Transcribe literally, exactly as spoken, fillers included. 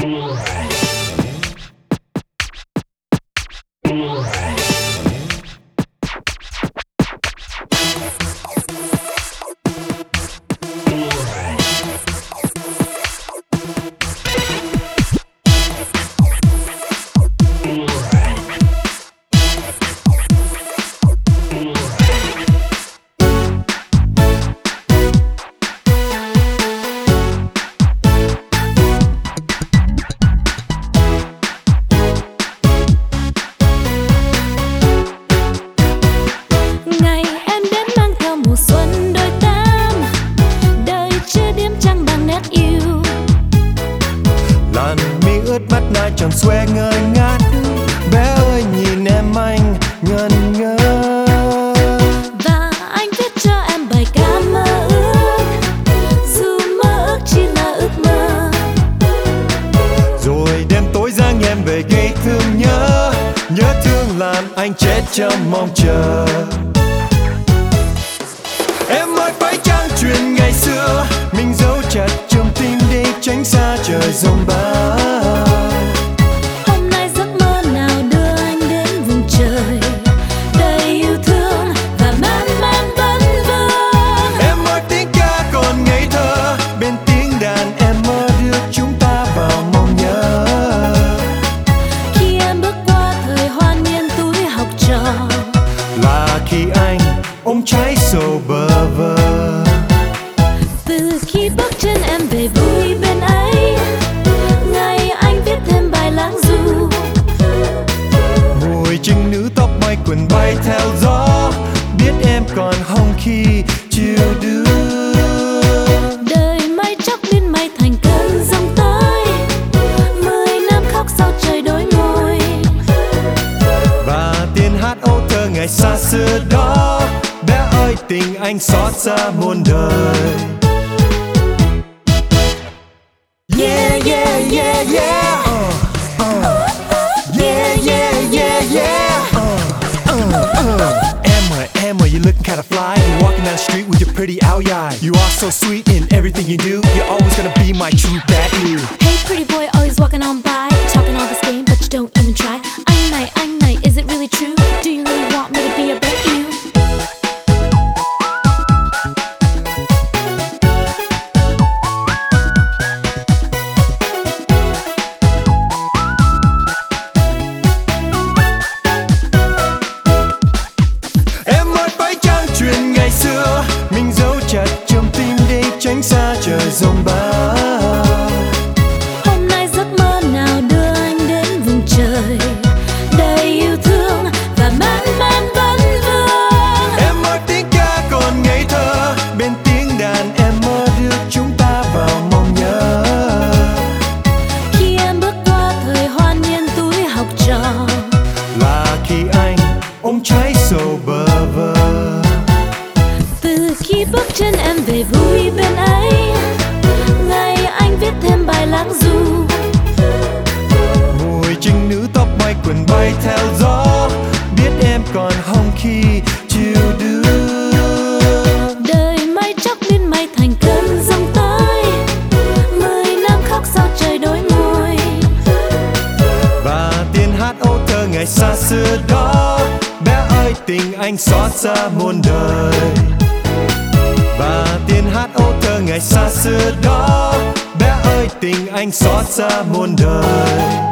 Tròn xoe ngơ ngác, bé ơi nhìn em anh ngẩn ngơ. Và anh viết cho em bài ca mơ ước, dù mơ ước chỉ là ước mơ. Rồi đêm tối giang em về gây thương nhớ, nhớ thương làm anh chết trong mong chờ. Em ơi phải chăng chuyện ngày xưa mình giấu chặt trong tim đi tránh xa trời giông bão. Khi anh ôm trái sầu bơ vơ, từ khi bước chân em về vui bên ấy, ngày anh viết thêm bài lãng du. mùi trinh nữ tóc mai quần bay theo gió, biết em còn hồng khi chiều đưa. Đời mây chốc biến mây thành cơn giông tới, mười năm khóc sau trời đổi ngôi. Và tiếng hát âu thơ ngày xa xưa đó, bé ơi tình anh xót xa muôn đời. Yeah yeah yeah yeah, uh, uh. Yeah yeah yeah yeah, uh, uh, uh. Em ơi em ơi, you looking kinda fly, you're walking down the street with your pretty áo dài. You are so sweet in everything you do, you're always gonna be my true bad you. Hey pretty boy, always walking on by, talking all this game but you don't even try. Anh này anh này, is it really true? Do you really want me to be about you? Em ơi phải chăng chuyện ngày xưa mình giấu chặt trong tim đi tránh xa trời giông bão. Hôm nay giấc mơ nào đưa anh đến vùng trời đầy yêu thương và mãn man vấn vương. Em ơi tiếng ca còn ngây thơ, bên tiếng đàn em mơ đưa chúng ta vào mong nhớ. Khi em bước qua thời hoan niên tuổi học trò, là khi anh ôm trái sầu bơ vơ. từ khi bước chân em về vui bên ấy, ngày anh viết thêm bài lãng du. mùi trinh nữ tóc mai quần bay theo gió, biết em còn hồng khi chiều đưa. Đời mây chốc biến mây thành cơn giông tới, mười năm khóc sau trời đổi ngôi. Và tiếng hát âu thơ ngày xa xưa đó, bé ơi tình anh xót xa muôn đời. Và tiếng hát âu thơ ngày xa xưa đó, bé ơi tình anh xót xa muôn đời.